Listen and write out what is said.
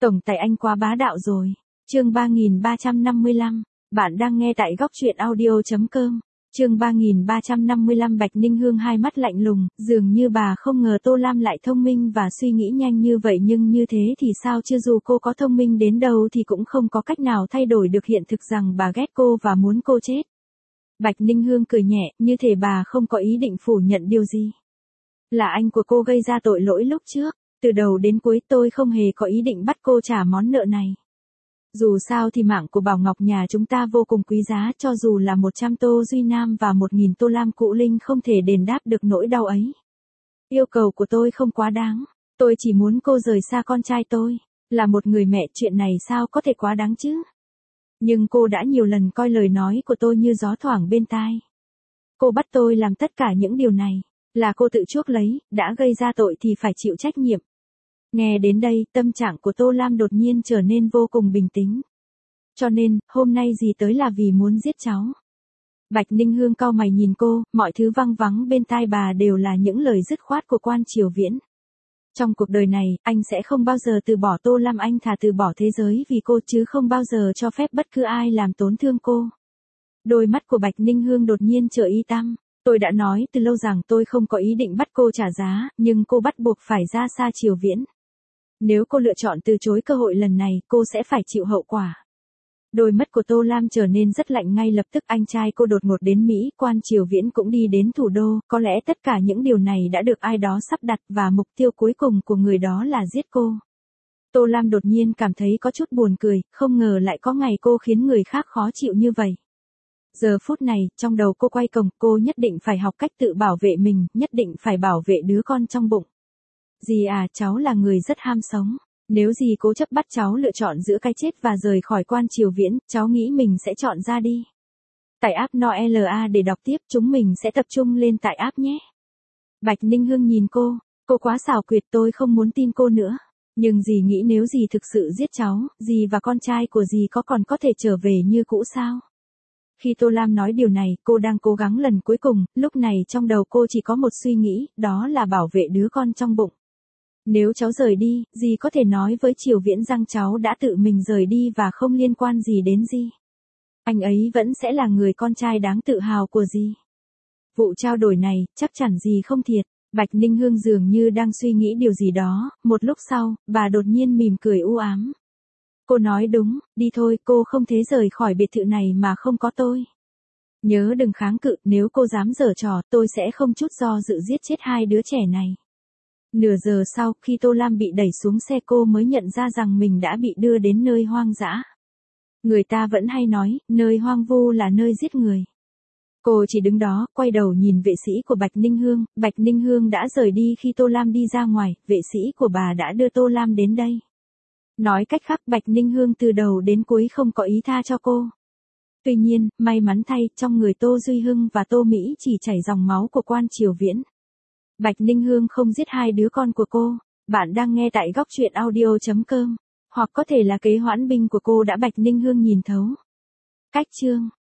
Tổng tài anh quá bá đạo rồi. Chương 3355. Bạn đang nghe tại góc truyện audio.com. Chương 3355. Bạch Ninh Hương hai mắt lạnh lùng, dường như bà không ngờ Tô Lam lại thông minh và suy nghĩ nhanh như vậy, nhưng như thế thì sao chứ, dù cô có thông minh đến đâu thì cũng không có cách nào thay đổi được hiện thực rằng bà ghét cô và muốn cô chết. Bạch Ninh Hương cười nhẹ, như thể bà không có ý định phủ nhận điều gì. Là anh của cô gây ra tội lỗi lúc trước, từ đầu đến cuối tôi không hề có ý định bắt cô trả món nợ này. Dù sao thì mạng của Bảo Ngọc nhà chúng ta vô cùng quý giá, cho dù là 100 Tô Duy Nam và 1000 Tô Lam Cụ Linh không thể đền đáp được nỗi đau ấy. Yêu cầu của tôi không quá đáng, tôi chỉ muốn cô rời xa con trai tôi. Là một người mẹ, chuyện này sao có thể quá đáng chứ? Nhưng cô đã nhiều lần coi lời nói của tôi như gió thoảng bên tai. Cô bắt tôi làm tất cả những điều này, là cô tự chuốc lấy, đã gây ra tội thì phải chịu trách nhiệm. Nghe đến đây, tâm trạng của Tô Lam đột nhiên trở nên vô cùng bình tĩnh. Cho nên, hôm nay dì tới là vì muốn giết cháu. Bạch Ninh Hương cau mày nhìn cô, mọi thứ văng vắng bên tai bà đều là những lời dứt khoát của Quan Triều Viễn. Trong cuộc đời này, anh sẽ không bao giờ từ bỏ Tô Lam, anh thà từ bỏ thế giới vì cô chứ không bao giờ cho phép bất cứ ai làm tổn thương cô. Đôi mắt của Bạch Ninh Hương đột nhiên trở y tăm. Tôi đã nói từ lâu rằng tôi không có ý định bắt cô trả giá, nhưng cô bắt buộc phải ra xa Triều Viễn. Nếu cô lựa chọn từ chối cơ hội lần này, cô sẽ phải chịu hậu quả. Đôi mắt của Tô Lam trở nên rất lạnh ngay lập tức. Anh trai cô đột ngột đến Mỹ, Quan Triều Viễn cũng đi đến thủ đô, có lẽ tất cả những điều này đã được ai đó sắp đặt và mục tiêu cuối cùng của người đó là giết cô. Tô Lam đột nhiên cảm thấy có chút buồn cười, không ngờ lại có ngày cô khiến người khác khó chịu như vậy. Giờ phút này, trong đầu cô quay cuồng, cô nhất định phải học cách tự bảo vệ mình, nhất định phải bảo vệ đứa con trong bụng. Dì à, cháu là người rất ham sống. Nếu dì cố chấp bắt cháu lựa chọn giữa cái chết và rời khỏi Quan Triều Viễn, cháu nghĩ mình sẽ chọn ra đi. Tải app NOLA để đọc tiếp, chúng mình sẽ tập trung lên tải app nhé. Bạch Ninh Hương nhìn cô quá xảo quyệt, tôi không muốn tin cô nữa. Nhưng dì nghĩ nếu dì thực sự giết cháu, dì và con trai của dì còn có thể trở về như cũ sao? Khi Tô Lam nói điều này, cô đang cố gắng lần cuối cùng, lúc này trong đầu cô chỉ có một suy nghĩ, đó là bảo vệ đứa con trong bụng. Nếu cháu rời đi, dì có thể nói với Triều Viễn rằng cháu đã tự mình rời đi và không liên quan gì đến dì. Anh ấy vẫn sẽ là người con trai đáng tự hào của dì. Vụ trao đổi này, chắc chắn dì không thiệt. Bạch Ninh Hương dường như đang suy nghĩ điều gì đó, một lúc sau, bà đột nhiên mỉm cười u ám. Cô nói đúng, đi thôi, cô không thể rời khỏi biệt thự này mà không có tôi. Nhớ đừng kháng cự, nếu cô dám giở trò, tôi sẽ không chút do dự giết chết hai đứa trẻ này. Nửa giờ sau, khi Tô Lam bị đẩy xuống xe, cô mới nhận ra rằng mình đã bị đưa đến nơi hoang dã. Người ta vẫn hay nói, nơi hoang vu là nơi giết người. Cô chỉ đứng đó, quay đầu nhìn vệ sĩ của Bạch Ninh Hương. Bạch Ninh Hương đã rời đi khi Tô Lam đi ra ngoài, vệ sĩ của bà đã đưa Tô Lam đến đây. Nói cách khác, Bạch Ninh Hương từ đầu đến cuối không có ý tha cho cô. Tuy nhiên, may mắn thay, trong người Tô Duy Hưng và Tô Mỹ chỉ chảy dòng máu của Quan Triều Viễn. Bạch Ninh Hương không giết hai đứa con của cô. Bạn đang nghe tại góc truyện audio.com. Hoặc có thể là kế hoãn binh của cô đã Bạch Ninh Hương nhìn thấu. Cách chương